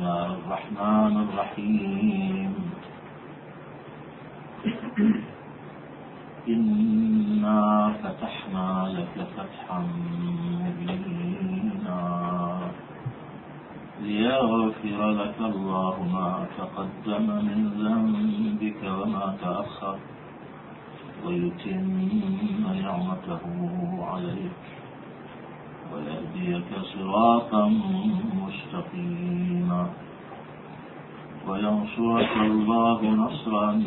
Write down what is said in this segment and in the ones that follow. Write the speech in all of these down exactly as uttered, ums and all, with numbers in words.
الله الرحمن الرحيم. إنا فتحنا لك فتحا مبينا ليغفر لك الله ما تقدم من ذنبك وما تأخر ويتم نعمته عليك ويهديك صراطا مستقيما وينصرك الله نصرا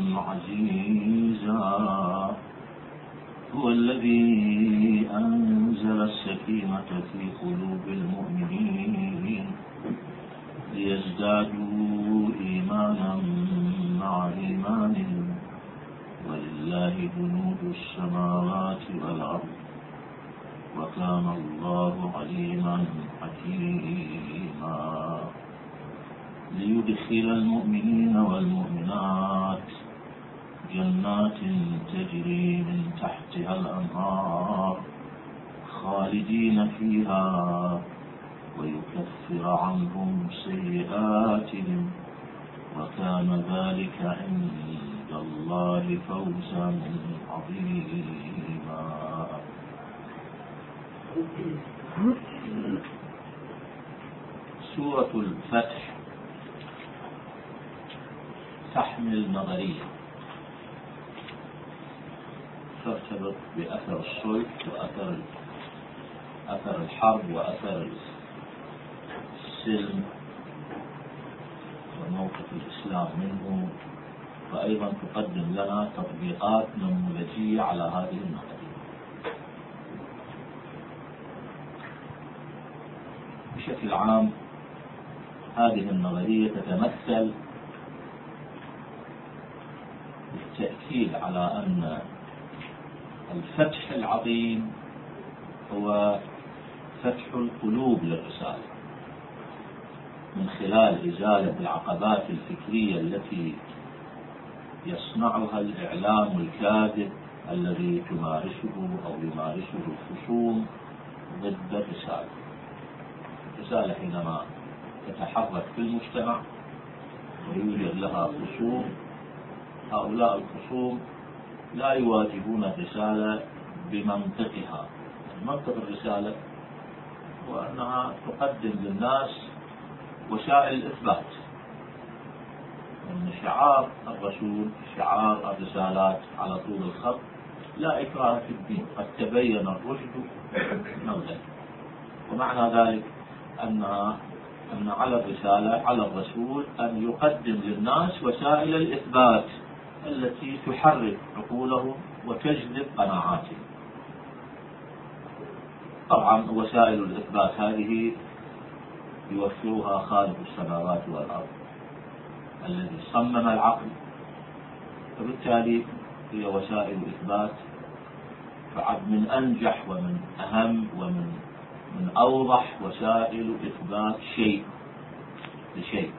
عزيزا. هو الذي أنزل السكينة في قلوب المؤمنين ليزدادوا إيمانا مع إيمانهم ولله جنود السماوات والأرض وكان الله عليما حكيما. ليدخل المؤمنين والمؤمنات جنات تجري من تحتها الأنهار خالدين فيها ويكفر عنهم سيئاتهم وكان ذلك عند الله فوزا عظيما. سورة الفتح تحمل نظرية ترتبط بأثر الصلح وأثر أثر الحرب وأثر السلم وموقف الإسلام منه، وأيضا تقدم لنا تطبيقات نموذجية على هذه النظرية. بشكل عام هذه النظرية تتمثل بالتأكيد على أن الفتح العظيم هو فتح القلوب للرسالة من خلال إزالة العقبات الفكرية التي يصنعها الإعلام الكاذب الذي تمارسه أو يمارسه الخصوم ضد الرسالة. الرسالة حينما تتحرك في المجتمع ويوجد لها خصوم، هؤلاء الخصوم لا يواجهون الرسالة بمنطقها. منطق الرسالة هو أنها تقدم للناس وسائل الإثبات، أن شعار الرسول شعار الرسالات على طول الخط لا إكراه في الدين قد تبين الرشد من الغي، ومعنى ذلك أنها أن على الرسالة على الرسول أن يقدم للناس وسائل الإثبات التي تحرك عقولهم وتجذب قناعاتهم. طبعا وسائل الإثبات هذه يوفرها خالق السماوات والأرض الذي صمم العقل، فبالتالي هي وسائل إثبات فعد من أنجح ومن أهم ومن من أوضح وسائل إثبات شيء لشيء.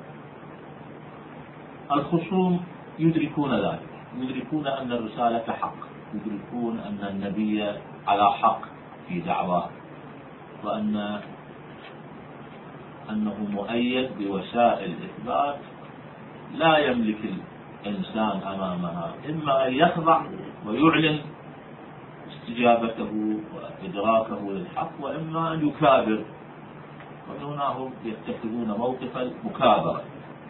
الخصوم يدركون ذلك، يدركون أن الرسالة حق، يدركون أن النبي على حق في دعواه، وأن أنه مؤيد بوسائل إثبات لا يملك الإنسان أمامها إما أن يخضع ويعلن استجابته وإدراكه للحق، وإما أن يكابر، وهنا هم يتخذون موقف المكابرة.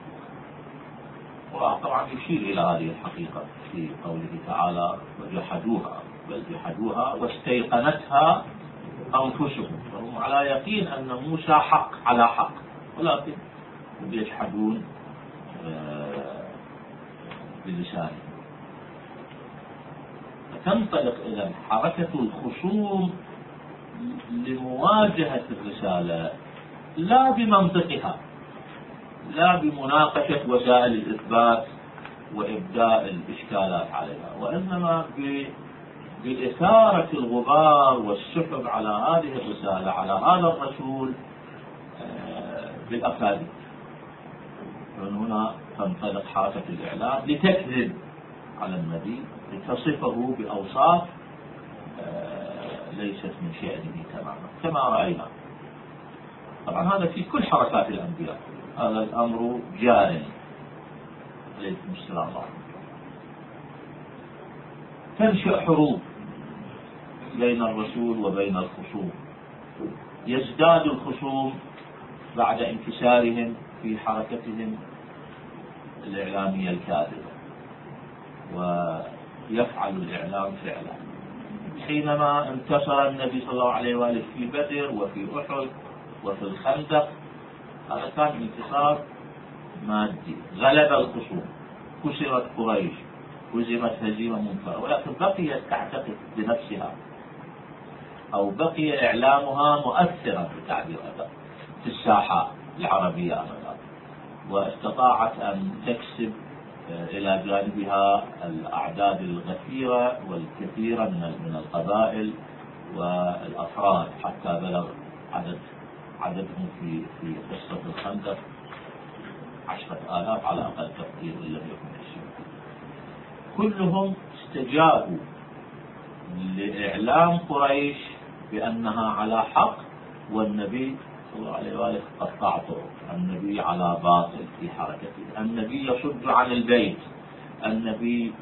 وطبعا يشير إلى هذه الحقيقة في قوله تعالى وجحدوها، بل جحدوها واستيقنتها أنفسهم، وهم على يقين أن موسى حق على حق، ولكن هم يجحدون بلسانهم. فتنطلق إلى حركة الخصوم لمواجهة الرسالة لا بمنطقها، لا بمناقشة وسائل الإثبات وإبداء الإشكالات عليها، وإنما بإثارة الغبار والسحب على هذه الرسالة على هذا الرسول بالأكاذيب. ومن هنا تنطلق حركة الإعلام لتكذب على النبي، لتصفه بأوصاف ليست من شأنه تماما كما رأينا. طبعا هذا في كل حركات الأنبياء، هذا الأمر جار. عليكم السلام ورحمة الله. تنشأ حروب بين الرسول وبين الخصوم، يزداد الخصوم بعد انكسارهم في حركتهم الإعلامية الكاذبة، ويفعل الإعلام فعلا. حينما انتصر النبي صلى الله عليه وآله في بدر وفي أحد وفي الخندق، هذا كان انتصار مادي، غلب الخصوم، كسرت قريش، هزمت هزيمة منكرة، ولكن بقيت تعتقد بنفسها أو بقي إعلامها مؤثرا بتعبير في الساحة العربية آنذاك، واستطاعت أن تكسب إلى جانبها الأعداد الغفيرة والكثيرة من القبائل والأفراد، حتى بلغ عدد عددهم في في قصة الخندق عشرة آلاف على أقل تقدير إن لم يكن عشرين. كلهم استجابوا لإعلام قريش بأنها على حق، والنبي صلى الله عليه وآله قطع طرق، النبي على باطل في حركته، النبي يصد عن البيت، النبي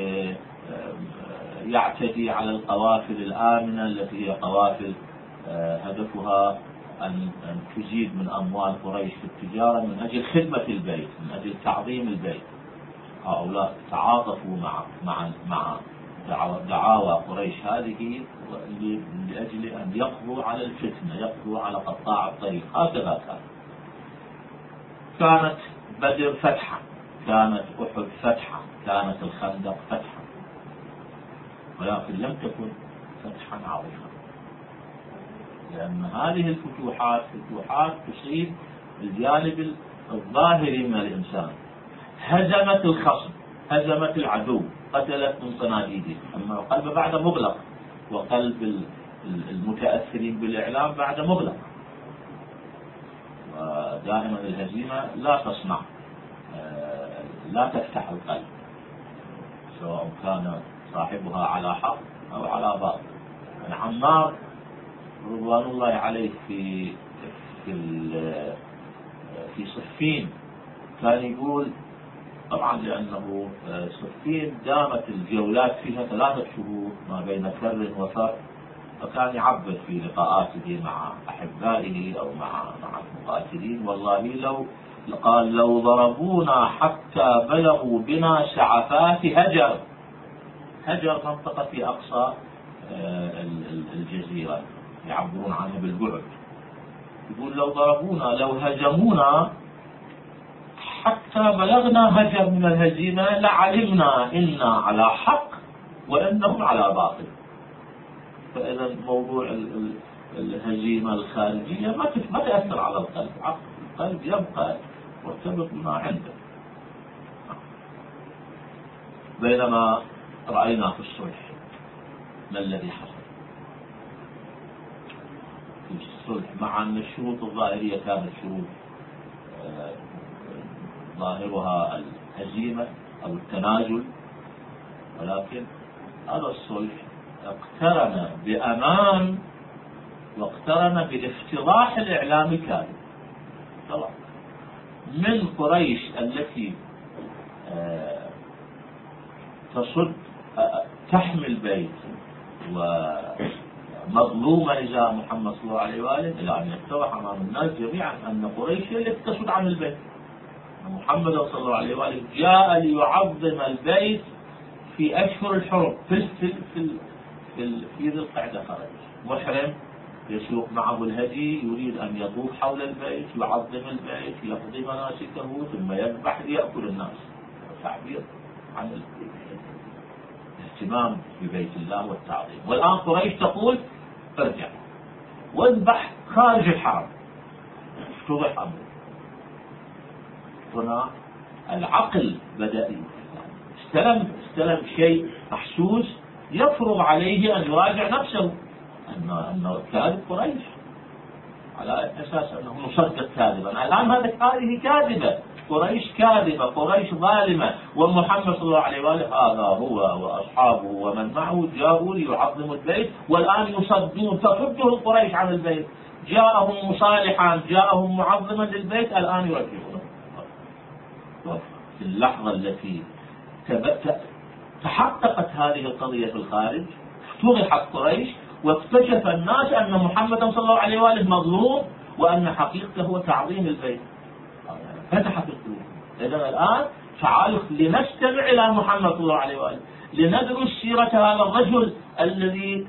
يعتدي على القوافل الآمنة التي هي قوافل هدفها أن تزيد من أموال قريش في التجارة من أجل خدمة البيت، من أجل تعظيم البيت. هؤلاء تعاطفوا مع مع مع دعاوى قريش هذه لأجل أن يقضوا على الفتنة، يقضوا على قطاع الطريق. هكذا كان. كانت بدر فتحا، كانت أحد فتحا، كانت الخندق فتحا، ولكن لم تكن فتحا عظيما، لأن هذه الفتوحات فتوحات تصيب الجانب الظاهري من الإنسان، هزمت الخصم، هزمت العدو، قتلت من صناديده، أما القلب بعد مغلق، وقلب المتأثرين بالإعلام بعد مغلق. ودائما الهزيمة لا تصنع، لا تفتح القلب، سواء كان صاحبها على حق أو على باطل. عمار رضوان الله عليه في في في صفين كان يقول، طبعا لأنه صفين دامت الجولات فيها ثلاثة شهور ما بين فر وفر، فكان يعبر في لقاءاته مع أحبائه أو مع مع المقاتلين، والله لو قال لو ضربونا حتى بلغوا بنا شعفات هجر. هجر منطقة في أقصى الجزيرة يعبرون عنها بالبعد. يقول لو ضربونا، لو هجمونا حتى بلغنا هجر من الهزيمة لعلمنا إنا على حق وإنهم على باطل. فإذا موضوع الهزيمة الخارجية ما تأثر على القلب، القلب يبقى مرتبط بما عنده. بينما رأينا في الصلح ما الذي حصل في الصلح، مع أن الشروط الظاهرية كانت شروط ظاهرها الهزيمة أو التنازل، ولكن هذا الصلح اقترن بأمان واقترن بالافتضاح الإعلامي الكاذب. من قريش التي تصد تحمي البيت ومظلومة إزاء محمد صلى الله عليه وآله، إلى أن يتضح أمام الناس جميعا أن قريش هي التي تصد عن البيت. محمد صلى الله عليه وآله جاء ليعظم البيت في أشهر الحرم، في في في في, في ذي القعدة خرج محرم يسوق معه الهدي، يريد أن يطوف حول البيت، يعظم البيت، يقضي مناسكه، ثم يذبح ليأكل الناس. تعبير عن الاهتمام ببيت الله والتعظيم. والآن قريش تقول ارجع واذبح خارج الحرم. افتضح أمره. هنا العقل بدأ استلم استلم شيء محسوس يفرض عليه أن يراجع نفسه، أنه كاذب قريش، على أساس أنه مصدق كاذبا. الآن هذه كاذبة، قريش كاذبة، قريش ظالمة، ومحمد صلى الله عليه وآله هذا هو وأصحابه ومن معه جاءوا ليعظموا البيت، والآن يصدون تصدهم قريش عن البيت. جاءهم مصالحا، جاءهم معظما للبيت، الآن يرجعونه. في اللحظة التي تحققت هذه القضية في الخارج، افتضحت قريش واكتشف الناس أن محمدا صلى الله عليه وآله مظلوم، وأن حقيقته هو تعظيم البيت. فتحت القلوب. إذا الآن تعالوا لنستمع إلى محمد صلى الله عليه وآله، لندرس سيرة هذا الرجل الذي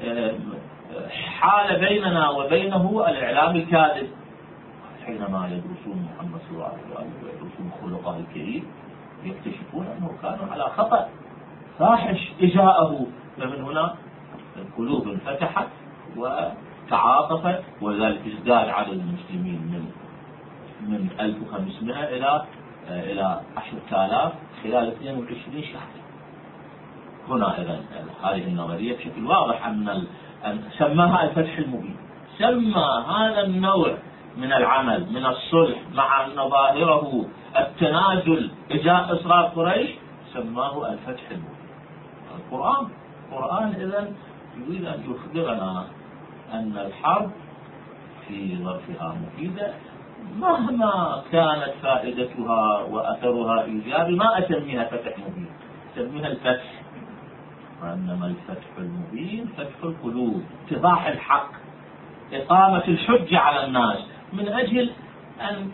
حال بيننا وبينه الإعلام الكاذب. حينما يدرسون محمد صلى الله عليه وآله ويدرسون خلقه الكريم يكتشفون أنه كان على خطأ فاحش إجاءه، فمن هنا القلوب انفتحت وتعاطفت، ولذلك ازداد عدد المسلمين من من ألف وخمسمائة إلى إلى عشرة آلاف خلال اثنين وعشرين شهر. هنا إذا هذه النظرية بشكل واضح أن سماها الفتح المبين. سمى هذا النوع من العمل من الصلح مع أن ظاهره التنازل إجاء إصرار قريش، سماه الفتح المبين. القرآن القرآن إذن يريد أن يخبرنا أن الحرب في ظرفها مفيدة مهما كانت فائدتها وأثرها إيجابي. ما أسميها فتح مبين، أسميها الفتح، وإنما الفتح المبين فتح القلوب، اتضاح الحق، إقامة الحجة على الناس، من أجل أن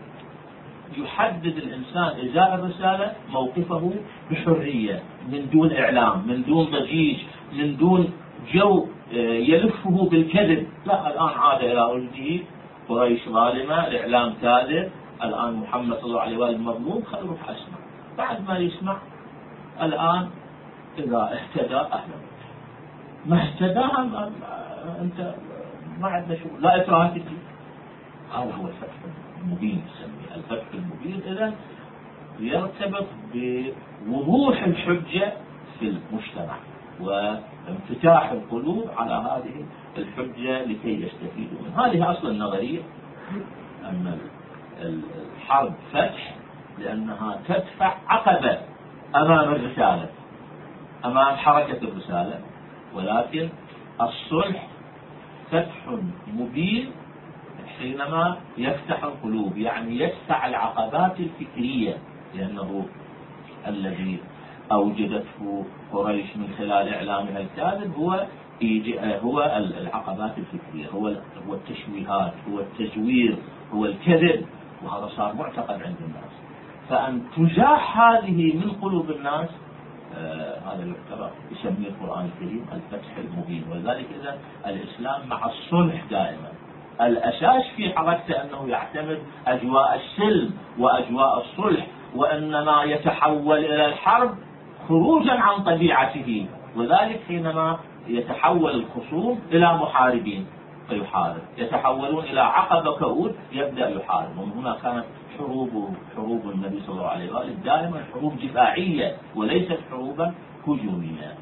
يحدد الإنسان إزاء الرسالة موقفه بحرية، من دون إعلام، من دون ضجيج، من دون جو يلفه بالكذب. لا، الآن عاد إلى رشده، قريش ظالمة، الإعلام كاذب، الآن محمد صلى الله عليه وآله مظلوم، خليه يروح أسمع. بعد ما يسمع الآن إذا اهتدى أهلا، ما اهتدى أنت ما عندنا شغل، لا إكراه في الدين. هذا هو الفتح المبين، نسميه الفتح المبين. إذن يرتبط بوضوح الحجة في المجتمع وانفتاح القلوب على هذه الحجة لكي يستفيدوا منها. هذه أصل النظرية، أن الحرب فتح لأنها تدفع عقبة أمام الرسالة، أمام حركة الرسالة، ولكن الصلح فتح مبين حينما يفتح القلوب، يعني يدفع العقبات الفكرية، لأنه الذي أوجدته قريش من خلال إعلامها الكاذب هو هو العقبات الفكرية، هو هو التشويهات، هو التزوير، هو الكذب، وهذا صار معتقد عند الناس. فأن تزاح هذه من قلوب الناس، آه هذا يعتبر يسميه القرآن الكريم الفتح المبين. ولذلك إذا الإسلام مع الصلح دائما، الأساس في حركته أنه يعتمد أجواء السلم وأجواء الصلح، وإنما يتحول إلى الحرب خروجا عن طبيعته. وذلك حينما يتحول الخصوم إلى محاربين فيحارب، يتحولون إلى عقبة كؤود يبدأ يحارب. ومن هنا كانت حروب حروب النبي صلى الله عليه وآله دائما حروب دفاعية وليست حروبا هجومية،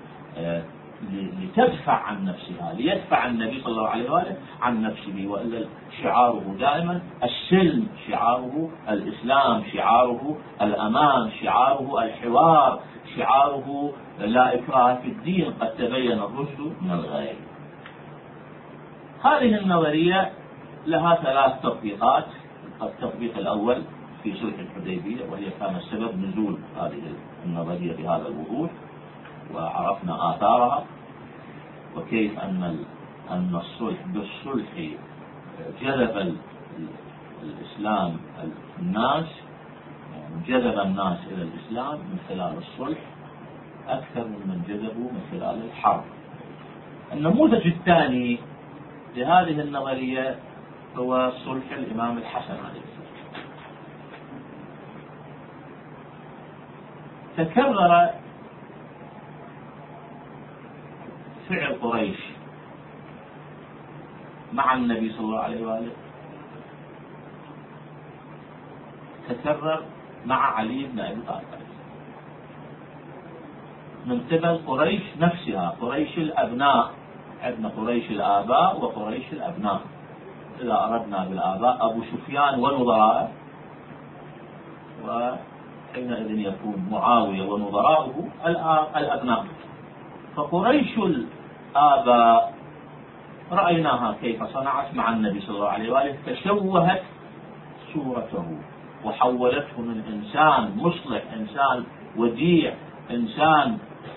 لتدفع عن نفسها، ليدفع النبي صلى الله عليه وآله عن نفسه. وإلا شعاره دائما السلم، شعاره الإسلام، شعاره الأمان، شعاره الحوار، شعاره لا إكراه في الدين، قد تبين الرشد من الغي. هذه النظرية لها ثلاث تطبيقات. التطبيق الأول في صلح الحديبية، وهي كان سبب نزول هذه النظرية بهذا الوضوح، وعرفنا آثارها وكيف أن أن الصلح بالصلح جذب الإسلام الناس، جذب الناس إلى الإسلام من خلال الصلح أكثر ممن جذبوا من خلال الحرب. النموذج الثاني لهذه النظرية هو صلح الإمام الحسن عليه السلام. تكرر فعل قريش مع النبي صلى الله عليه وآله، تكرر مع علي بن أبي طالب من قبل قريش نفسها، قريش الأبناء. عندنا قريش الآباء وقريش الأبناء. إذا أردنا بالآباء أبو سفيان ونظراءه، وحينئذ يكون معاوية ونظراؤه الأبناء. فقريش الآباء رأيناها كيف صنعت مع النبي صلى الله عليه وآله، تشوهت صورته وحولته من إنسان مصلح، إنسان وديع، إنسان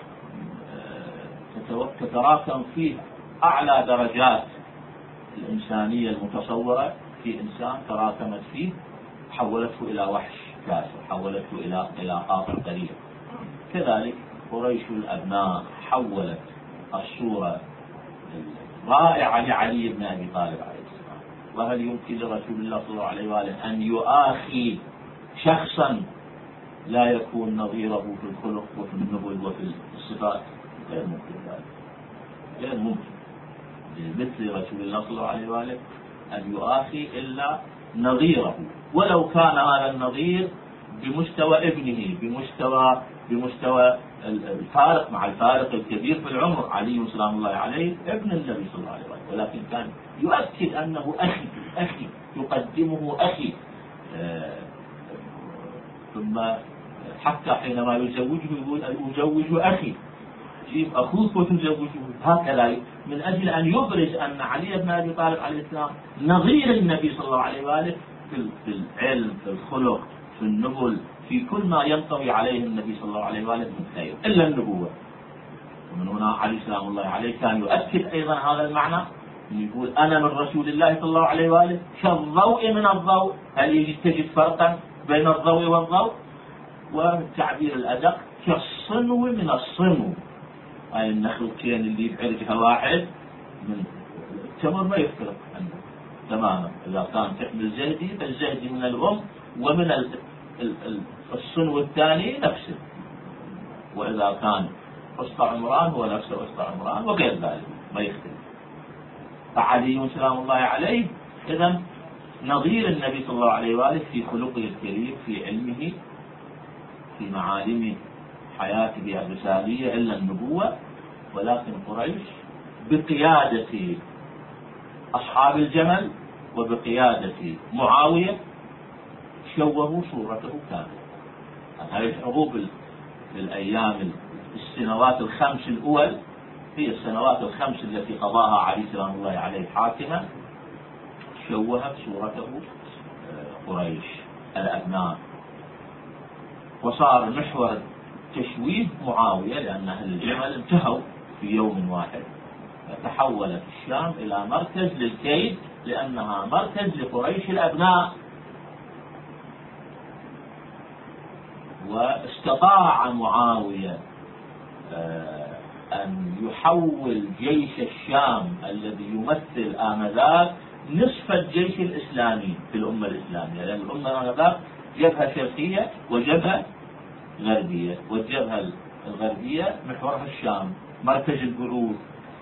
تتراكم فيه أعلى درجات الإنسانية المتصورة في إنسان تراكمت فيه، حولته إلى وحش كاسر، حولته إلى إلى قاطع قريب. كذلك قريش الأبناء حولت الصورة الرائعة لعلي بن أبي طالب عليه السلام. وهل يمكن لرسول الله صلى الله عليه وآله أن يؤاخي شخصا لا يكون نظيره في الخلق وفي النبل وفي الصفات؟ غير ممكن ذلك، غير ممكن مثل رسول الله صلى الله عليه وآله أن يؤاخي إلا نظيره، ولو كان هذا النظير بمستوى ابنه، بمستوى بمستوى الفارق مع الفارق الكبير في العمر. علي سلام الله عليه ابن النبي صلى الله عليه وآله، ولكن كان يؤكد أنه أخي أخي يقدمه أخي. آه ثم حتى حينما يزوجه يقول أزوج أخي، جيب أخوك وتزوجه، هكذا من أجل أن يبرز أن علي بن أبي طالب عليه السلام نظير النبي صلى الله عليه وآله في العلم، في الخلق، في النبل، في كل ما ينطوي عليه النبي صلى الله عليه وآله من خير إلا النبوة. ومن هنا علي سلام الله عليه كان يؤكد أيضا هذا المعنى، يقول أنا من رسول الله صلى الله عليه وآله كالضوء من الضوء. هل يجب تجد فرقا بين الضوء والضوء؟ والتعبير الأدق كالصنو من الصنو، أي النخلتين اللي بعرجها واحد من التمر ما يفترق عنه تماما. إذا كان تحمل زهدي فالزهدي من الأم، ومن الصنو الثاني نفسه، وإذا كان وسط عمران هو نفسه وسط عمران وغير ذلك ما يختلف. فعلي سلام الله عليه إذن نظير النبي صلى الله عليه وآله في خلقه الكريم، في علمه، في معالم حياته الرسالية إلا النبوة. ولكن قريش بقيادة أصحاب الجمل وبقيادة معاوية شوهوا صورته كاملة. هذه الحروب في الأيام السنوات الخمس الأول هي السنوات الخمس التي قضاها علي سلام الله عليه حاكما، شوهت صورته قريش الأبناء، وصار محور تشويه معاوية، لأن أهل الجمل انتهوا في يوم واحد، فتحولت الشام إلى مركز للكيد، لأنها مركز لقريش الأبناء. واستطاع معاوية أن يحول جيش الشام الذي يمثل آنذاك نصف الجيش الإسلامي في الأمة الإسلامية، لأن الأمة آنذاك جبهة شرقية وجبهة غربية، والجبهة الغربية محورها الشام، مركز البعوث،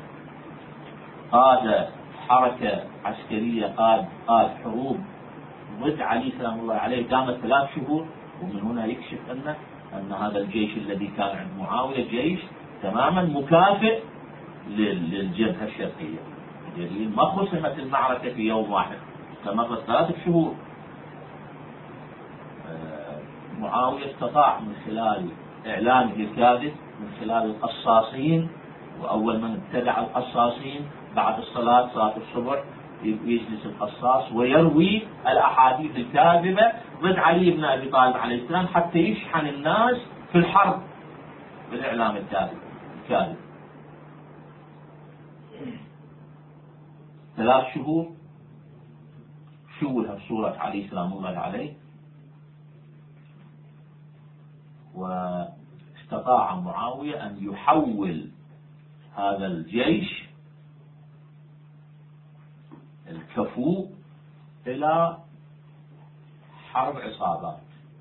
قاد حركة عسكرية، قاد قاد حروب ضد علي سلام الله عليه دامت ثلاث شهور. ومن هنا يكشف أن أن هذا الجيش الذي كان عند معاوية جيش تماما مكافئ للجبهة الشرقية. دليل ما خصمت المعركة في يوم واحد، استمرت ثلاثة شهور. معاوية استطاع من خلال إعلامه الكاذب، من خلال القصاصين، وأول من ابتدع القصاصين بعد الصلاة صلاة الصبح يجلس القصاص ويروي الأحاديث الكاذبة ضد علي بن أبي طالب عليه السلام حتى يشحن الناس في الحرب بالإعلام الكاذب الكاذب. ثلاث شهور شوهت صورة علي سلام الله عليه، واستطاع معاوية أن يحول هذا الجيش الكفو إلى حرب عصابات،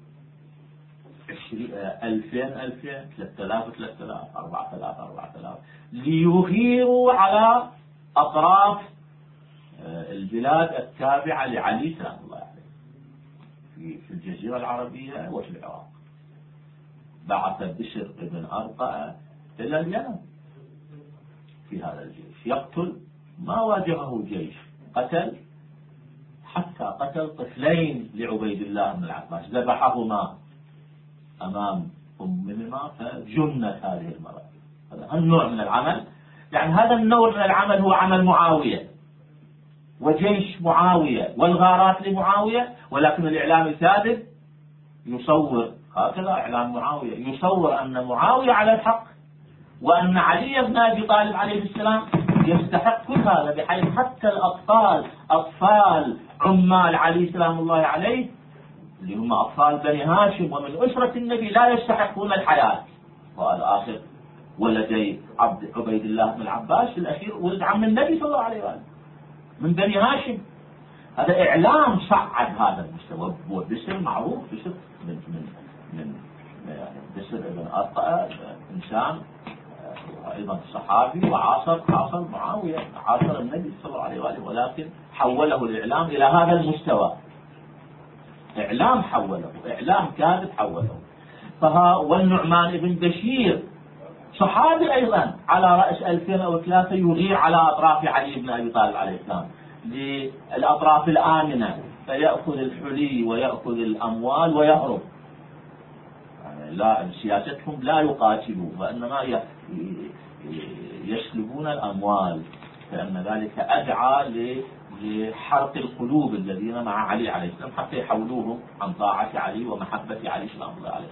ألفين ألفين ثلاثة آلاف ثلاثة آلاف أربعة آلاف أربعة آلاف، ليغيروا على أطراف البلاد التابعة لعلي سلام الله عليه في الجزيرة العربية وفي العراق. بعث بشر بن أرقأ إلى اليمن في هذا الجيش يقتل، ما واجهه جيش، قتل حتى قتل طفلين لعبيد الله بن العباس، ذبحهما أمام أمهما فجنت هذه المرأة. هذا النوع من العمل يعني هذا النوع من العمل هو عمل معاوية وجيش معاوية والغارات لمعاوية، ولكن الإعلام الكاذب يصور، هكذا إعلام معاوية يصور أن معاوية على الحق وأن علي بن أبي طالب عليه السلام يستحق كل هذا، بحيث حتى الأطفال أطفال عمال علي سلام الله عليه اللي هم أطفال بني هاشم ومن أسرة النبي لا يستحقون الحياة. وهذا آخر ولدي عبد عبيد الله بن العباس الأخير ولد عم النبي صلى الله عليه وآله من بني هاشم. هذا إعلام صعد هذا المستوى، وبسر معروف، بسر من من من يعني بسر ابن أرطأ إنسان أيضا صحابي وعاصر عاصر معاوية، عاصر النبي صلى الله عليه وآله، ولكن حوله الإعلام إلى هذا المستوى. إعلام حوله، إعلام كاذب حوله. فها والنعمان بن بشير صحابي أيضا على رأس ألفين أو ثلاثة يغير على أطراف علي بن أبي طالب عليه السلام للأطراف الآمنة، فيأخذ الحلي ويأخذ الأموال ويهرب. يعني لا سياستهم لا يقاتلوا وإنما يسلبون الأموال، فإن ذلك أدعى لحرق القلوب الذين مع علي عليه السلام حتى يحولوهم عن طاعة علي ومحبة علي سلام الله عليه.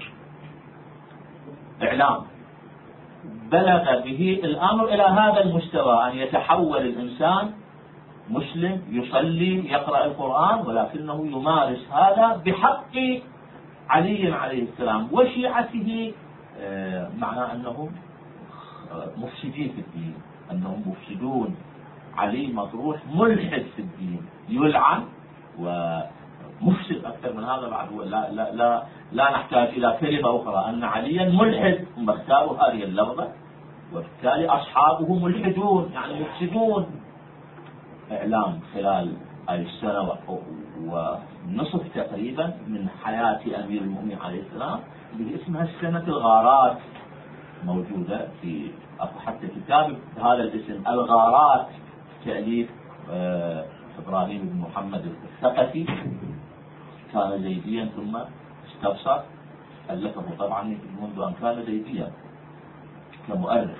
إعلام بلغ به الأمر إلى هذا المستوى أن يتحول الإنسان مسلم يصلي يقرأ القرآن ولكنه يمارس هذا بحق علي عليه السلام وشيعته، معنى أنهم مفسدين في الدين، أنهم مفسدون. علي مطروح ملحد في الدين يلعن ومفسد أكثر من هذا بعد. لا, لا, لا, لا نحتاج إلى كلمة أخرى أن عليا ملحد، هم اختاروا هذه اللفظة، وبالتالي أصحابه ملحدون يعني مفسدون. إعلام خلال هذه السنة ونصف تقريبا من حياة أمير المؤمنين عليه السلام اللي اسمها السنة الغارات، موجودة في حتى كتاب بهذا الاسم الغارات، تأليف إبراهيم بن محمد الثقفي، كان زيديا ثم استبصر، ألفه طبعا منذ أن كان زيديا كمؤرخ.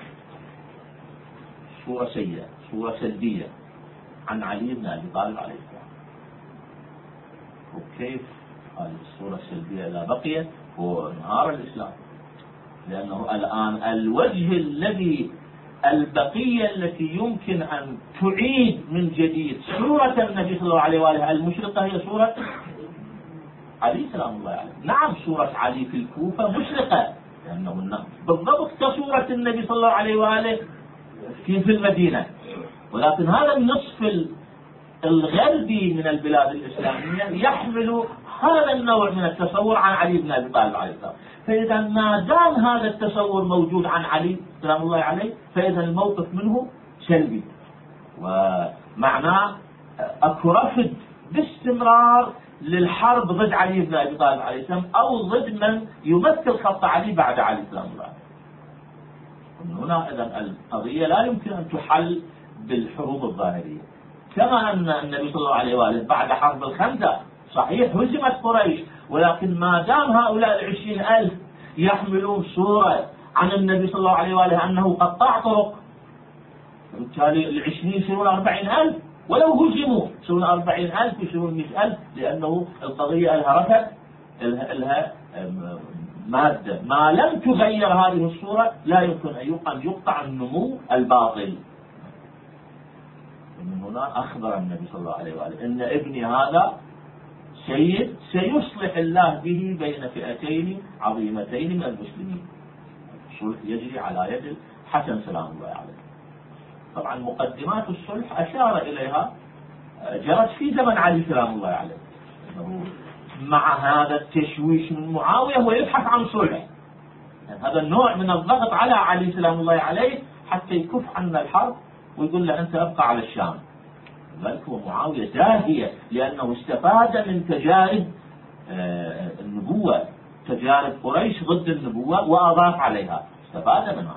صورة سيئة، صورة سلبية عن علي بن أبي طالب عليه السلام. وكيف هذه الصورة السلبية إذا بقيت هو انهار الإسلام، لأنه الآن الوجه الذي البقية التي يمكن أن تعيد من جديد صورة النبي صلى الله عليه وآله المشرقة هي صورة علي سلام الله عليه. نعم صورة علي في الكوفة مشرقة لأنه بالضبط كصورة النبي صلى الله عليه وآله في في المدينة، ولكن هذا النصف الغربي من البلاد الإسلامية يحمل هذا النوع من التصور عن علي بن أبي طالب عليه السلام. فإذا ما دام هذا التصور موجود عن علي سلام الله عليه فإذا الموقف منه سلبي، ومعناه أكو رفض باستمرار للحرب ضد علي بن أبي طالب عليه السلام أو ضد من يمثل خط علي بعد علي سلام الله عليه. من هنا إذا القضية لا يمكن أن تحل بالحروب الظاهرية، كما أن النبي صلى الله عليه وآله بعد حرب الخندق صحيح هزمت قريش، ولكن ما دام هؤلاء العشرين ألف يحملون صورة عن النبي صلى الله عليه وآله أنه قطاع طرق، وبالتالي العشرين يصيرون أربعين ألف، ولو هزموا يصيرون أربعين ألف يصيرون مئة ألف، لأنه القضية لها رفض، لها مادة. ما لم تغير هذه الصورة لا يمكن أن يقطع النمو الباطل. من هنا أخبر النبي صلى الله عليه وآله إن ابني هذا سيد سيصلح الله به بين فئتين عظيمتين من المسلمين. الصلح يجري على يد الحسن سلام الله عليه. طبعا مقدمات الصلح أشار إليها جرت في زمن علي سلام الله عليه، مع هذا التشويش من معاوية ويبحث عن صلح. يعني هذا النوع من الضغط على علي سلام الله عليه حتى يكف عنا الحرب ويقول له أنت أبقى على الشام. ذلك هو معاوية زاهية لأنه استفاد من تجارب النبوة، تجارب قريش ضد النبوة وأضاف عليها، استفاد منها.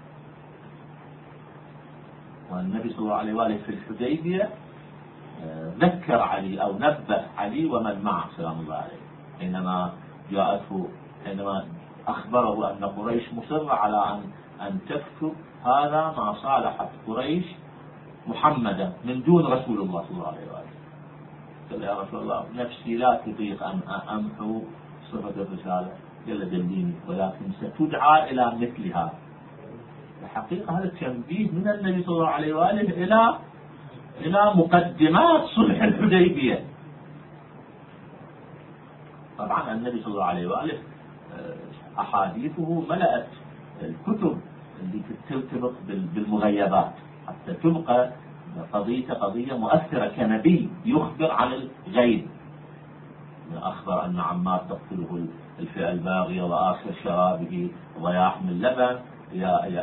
والنبي صلى الله عليه وآله في الحديبية ذكر علي أو نبه علي ومن معه سلام الله عليه حينما جاءته، حينما أخبره أن قريش مصرة على أن أن تكتب هذا ما صالحت قريش محمدا من دون رسول الله صلى الله عليه وآله. قال يا رسول الله نفسي لا تطيق أن أمحو صفة الرسالة، قال دليني، ولكن ستدعى إلى مثلها. الحقيقة هذا تنبيه من النبي صلى الله عليه وآله إلى إلى مقدمات صلح الحديبية. طبعا النبي صلى الله عليه وآله أحاديثه ملأت الكتب اللي ترتبط بالمغيبات حتى تبقى قضية قضية مؤثرة كنبي يخبر عن الغيب. أخبر أن عمار تقتله الفئة الباغية وآخر شرابه ضياح من لبن، يا يا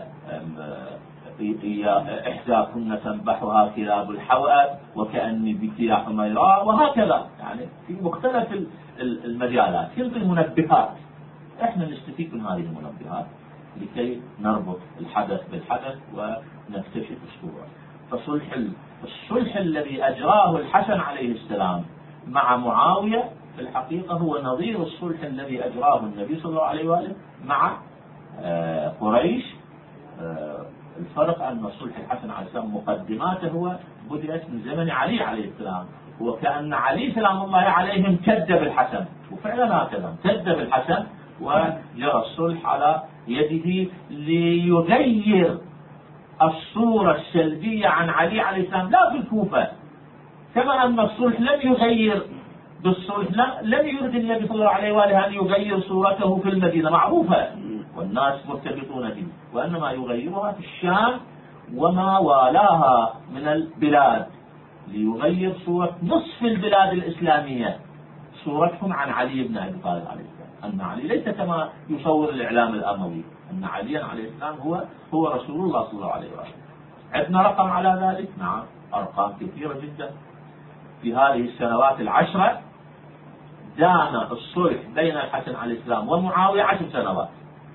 يا إحداكن تنبحها كلاب الحوأب وكأني بك يا حميراء، وهكذا يعني في مختلف المجالات. تلك المنبهات احنا نستفيد من هذه المنبهات لكي نربط الحدث بالحدث ونكتشف الصورة. فصلح الصلح الذي أجراه الحسن عليه السلام مع معاوية في الحقيقة هو نظير الصلح الذي أجراه النبي صلى الله عليه وآله مع قريش. الفرق أن صلح الحسن عليه السلام مقدماته هو بدأت من زمن علي عليه السلام، وكأن علي سلام الله عليهم كذب الحسن، وفعلا هكذا كذب الحسن وجرى الصلح على يده ليغير الصورة السلبية عن علي عليه السلام لا في الكوفة، كما أن الصلح لم يغير بالصلح لم يرد النبي صلى الله عليه وآله أن يغير صورته في المدينة معروفة والناس مرتبطون به، وإنما يغيرها في الشام وما والاها من البلاد ليغير صورة نصف البلاد الإسلامية، صورتهم عن علي بن أبي طالب عليه السلام، أن علي ليس كما يصور الإعلام الأموي، أن علي عليه السلام هو هو رسول الله صلى الله عليه وآله. عندنا رقم على ذلك؟ نعم، أرقام كثيرة جدا. في هذه السنوات العشرة دام الصلح بين الحسن عليه السلام ومعاوية عشر سنوات.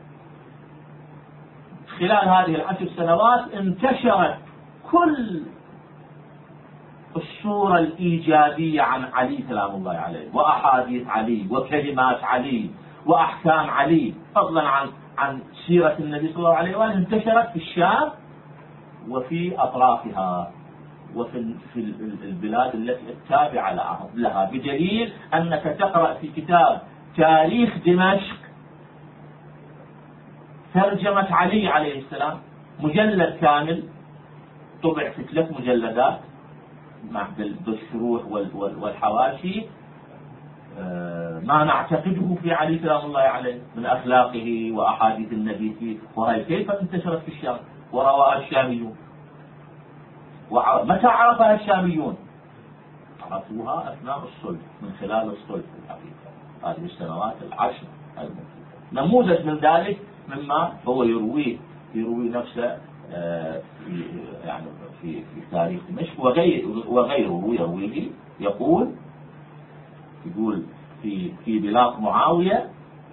خلال هذه العشر سنوات انتشرت كل الصورة الإيجابية عن علي سلام الله عليه، وأحاديث علي وكلمات علي وأحكام علي، فضلا عن عن سيرة النبي صلى الله عليه وآله، انتشرت في الشام وفي أطرافها وفي في البلاد التي التابعة لها، بدليل أنك تقرأ في كتاب تاريخ دمشق ترجمة علي عليه السلام مجلد كامل طبع في ثلاث مجلدات مع بالشروح والحواشي ما نعتقده في علي سلام الله عليه من أخلاقه وأحاديث النبي فيه، وهي كيف انتشرت في الشام ورواها الشاميون. ومتى عرفها الشاميون؟ عرفوها أثناء الصلح، من خلال الصلح في الحقيقة هذه السنوات العشر المفيدة. نموذج من ذلك مما هو يرويه يروي نفسه في يعني في في تاريخ دمشق وغيره وغيره يرويه، يقول يقول في في بلاط معاوية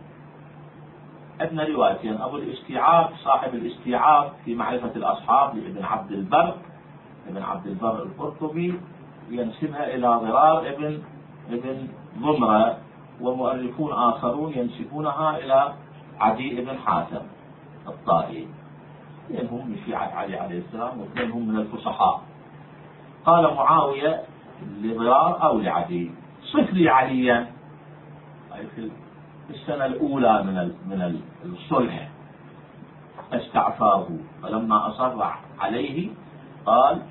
ابن روايتين، أبو الاستيعاب صاحب الاستيعاب في معرفة الأصحاب لابن عبد البر ابن عبد البر القرطبي ينسبها إلى ضرار ابن ابن ضمرة، ومؤرخون آخرون ينسبونها إلى عدي بن حاتم الطائي، اثنين من شيعة علي عليه السلام واثنين من الفصحاء. قال معاوية لضرار أو لعدي: صف لي عليا، أي في السنة الأولى من من الصلح استعفاه، فلما أصر عليه قال: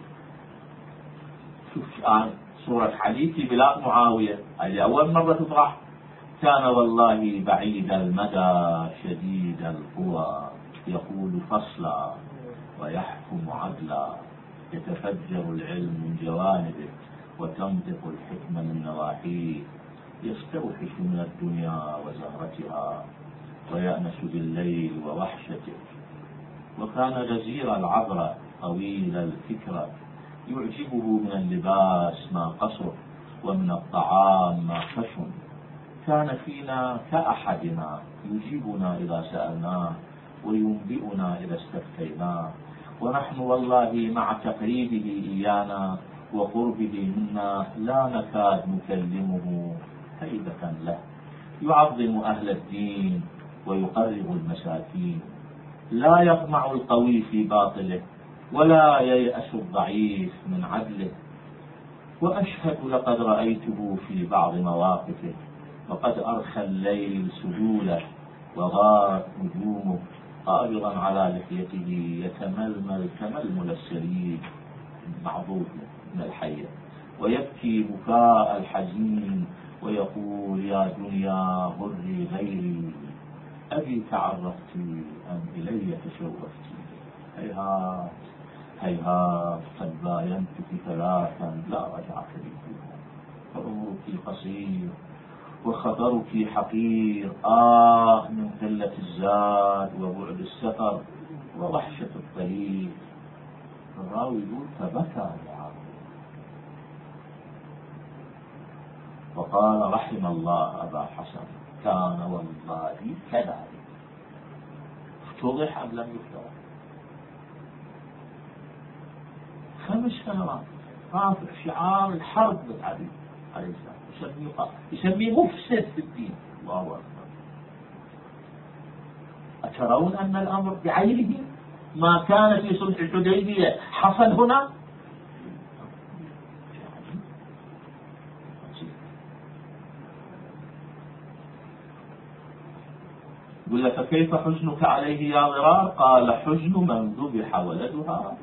شوف الآن صورة علي في بلاد معاوية، أي أول مرة تطرح: كان والله بعيد المدى شديد القوى، يقول فصلا ويحكم عدلا، يتفجر العلم من جوانبه وتنطق الحكمة من نواحيه، يستوحش من الدنيا وزهرتها ويأنس بالليل ووحشته. وكان غزير العبرة طويل الفكرة، يعجبه من اللباس ما قصر ومن الطعام ما خشن، كان فينا كأحدنا يجيبنا إذا سألناه وينبئنا إذا استفتيناه، ونحن والله مع تقريبه إيانا وقربه منا لا نكاد نكلمه هيبة له، يعظم أهل الدين ويقرب المساكين، لا يطمع القوي في باطله ولا ييأس الضعيف من عدله. وأشهد لقد رأيته في بعض مواقفه وقد أرخى الليل سدوله وغارت نجومه قابضا على لحيته يتململ تململ السرير معضود من الحية ويبكي بكاء الحزين ويقول يا دنيا غري غيري أبي تعرفت أم إلي تشوفت هيهات هيهات قد باينتك ثلاثا لا رجعت لي فيها فعمرك قصير وخطرك حقير آه من قلة الزاد وبعد السفر ووحشة الطريق. الراوي يقول فبكى معاذ وقال رحم الله أبا حسن كان والله كذلك. افتضح أم لم يفتضح؟ خمس سنوات رافع شعار الحرب بالعدل عليه السلام يسميه يسميه مفسد في الدين. الله أكبر. أترون أن الأمر بعينه ما كان في صلح الحديبية حصل هنا؟ يقول لك فكيف حزنك عليه يا ضرار؟ قال حزن من ذبح ولدها.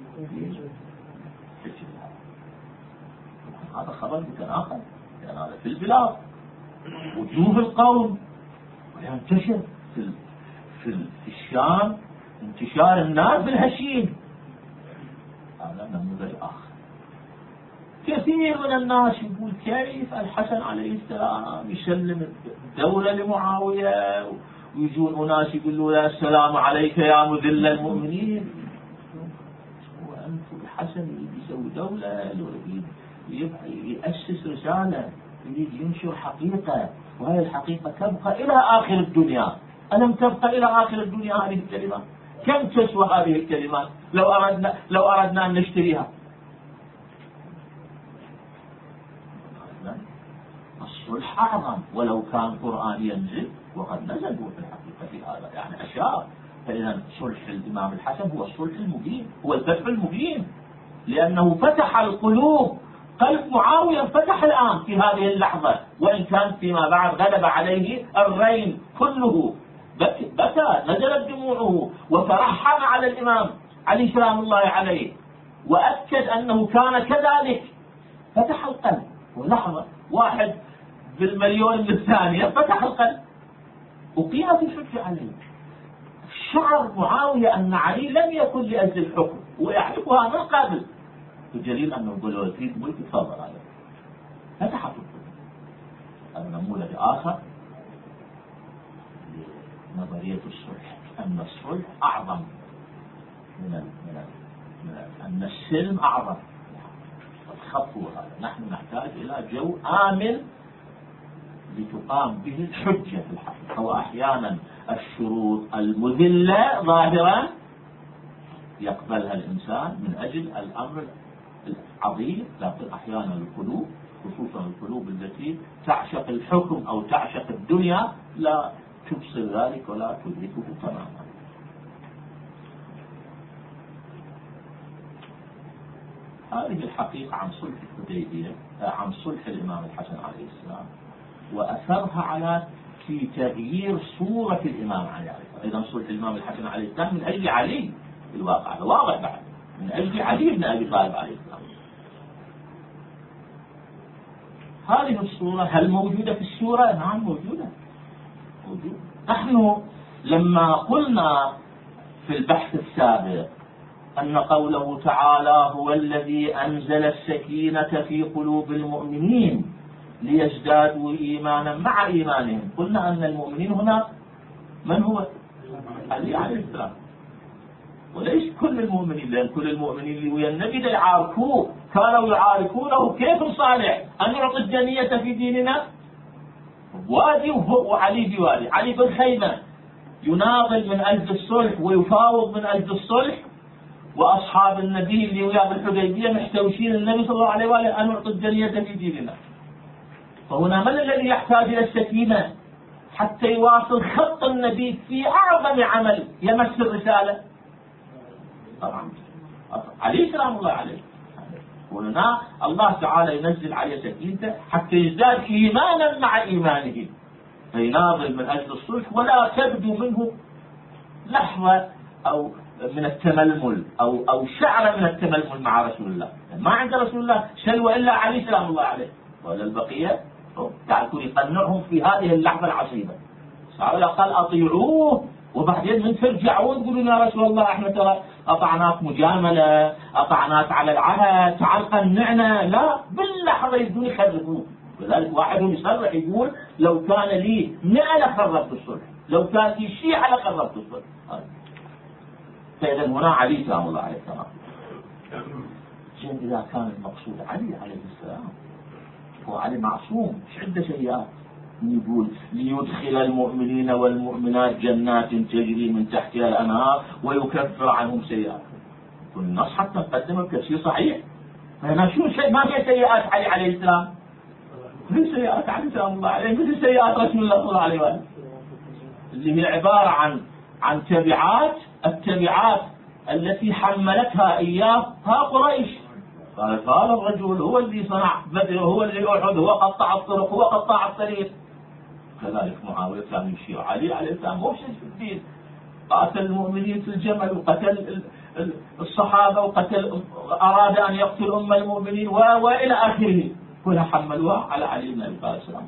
هذا خبر متناقض يعني هذا في البلاد وجوه القوم وينتشر في في الشام انتشار النار بالهشيم. هذا نموذج آخر. كثير من الناس يقول كيف الحسن عليه السلام يسلم الدولة لمعاوية ويجون أناس يقولوا يا السلام عليك يا مذل المؤمنين. وأنتم الحسن يسوي دولة يريد يأسس رسالة يريد ينشر حقيقة وهذه الحقيقة تبقى إلى آخر الدنيا. ألم تبقى إلى آخر الدنيا هذه الكلمات؟ كم تسوى هذه الكلمات لو أردنا لو أردنا أن نشتريها؟ الصلح أعظم ولو كان قرآن ينزل وقد نزل هو في الحقيقة في هذا يعني أشياء. فإذا صلح الإمام الحسن هو الصلح المبين هو الفتح المبين لأنه فتح القلوب. قلب معاوية فتح الآن في هذه اللحظة وإن كان فيما بعد غلب عليه الرين كله. بكى نزلت دموعه وترحم على الإمام علي سلام الله عليه وأكد أنه كان كذلك. فتح القلب ولحظة واحد بالمليون من الثانية فتح القلب وقيمت الحجة عليه. شعر معاوية أن علي لم يكن لأجل الحكم ويعرفها من قبل. الجليل أنه يقول فيه ملك تفضل عليه فتح القلب. هذا نموذج آخر نظرية الصلح أن الصلح أعظم من ال من ال من ال أن السلم أعظم. خطوة هذا نحن نحتاج إلى جو آمن لتقام به الحجة في الحقيقة. وأحيانا الشروط المذلة ظاهرا يقبلها الإنسان من أجل الأمر العظيم. لكن أحيانا القلوب خصوصا القلوب التي تعشق الحكم أو تعشق الدنيا لا تبصر ذلك ولا تدركه تماما. هذه الحقيقة عن صلح الحديبية عن صلح الإمام الحسن عليه السلام وأثرها على في تغيير صورة الإمام علي عليه السلام. إذا صلح الإمام الحسن عليه السلام من أجل علي في الواقع هذا واضح بعد من أجل علي بن أبي طالب عليه السلام. هذه الصورة هل موجودة في السورة؟ نعم موجودة موجودة. نحن لما قلنا في البحث السابق أن قوله تعالى هو الذي أنزل السكينة في قلوب المؤمنين ليزدادوا إيمانا مع إيمانهم، قلنا أن المؤمنين هنا من هو؟ علي عليه السلام. وليس كل المؤمنين لأن كل المؤمنين اللي ويا النبي يعاركوه كانوا يعاركونه كيف صالح أن يعطي الجنية في ديننا وادي وعلي بوادي. علي بن خيمة يناضل من أجل الصلح ويفاوض من أجل الصلح وأصحاب النبي اللي وياه بالحديبية محتوشين النبي صلى الله عليه وآله أن يعطي الجنية في ديننا. فهنا من الذي يحتاج إلى السكينة حتى يواصل خط النبي في أعظم عمل يمس الرسالة؟ طبعا علي سلام الله عليه. هنا الله تعالى ينزل عليه سكينته حتى يزداد إيمانا مع إيمانه، فيناضل من أجل الصلح ولا تبدو منه لحظة أو من التململ أو أو شعر من التململ مع رسول الله. ما عند رسول الله شلوى إلا علي سلام الله عليه، ولا البقية تعالوا يقنعهم في هذه اللحظة العصيبة. على الأقل أطيعوه، وبعدين من ترجعون تقولون يا رسول الله احنا ترى أطعناك مجاملة، أطعناك على العهد، تعال قنعنا. لا، باللحظة يبدون يخربوه. لذلك واحد يصرح يقول لو كان لي مئة لخربت الصلح، لو كان لي شيعة لخربت الصلح. فإذا هنا علي سلام الله عليه السلام. زين إذا كان المقصود علي عليه السلام، هو علي معصوم، مش عنده سيئات. يقول ليدخل المؤمنين والمؤمنات جنات تجري من تحتها الأنهار ويكفر عنهم سيئاتهم. والنص حتى نقدمه بتفسير صحيح. فهنا شو شيء ما في سيئات علي عليه السلام، في سيئات علي سلام الله عليه، مثل سيئات رسول الله صلى الله عليه وسلم، اللي هي عبارة عن عن تبعات التبعات التي حملتها إياه ها قريش. قال هذا الرجل هو الذي صنع بدر، هو اللي أحد، هو قطع الطرق، هو قطع الطريق. كذلك معاوية كان يشير علي عليه السلام مو شيء في الدين، قاتل المؤمنين في الجمل، وقتل الصحابة، وقتل أراد أن يقتل أم المؤمنين وإلى آخره، كلها حملوها على علي بن أبي طالب السلام.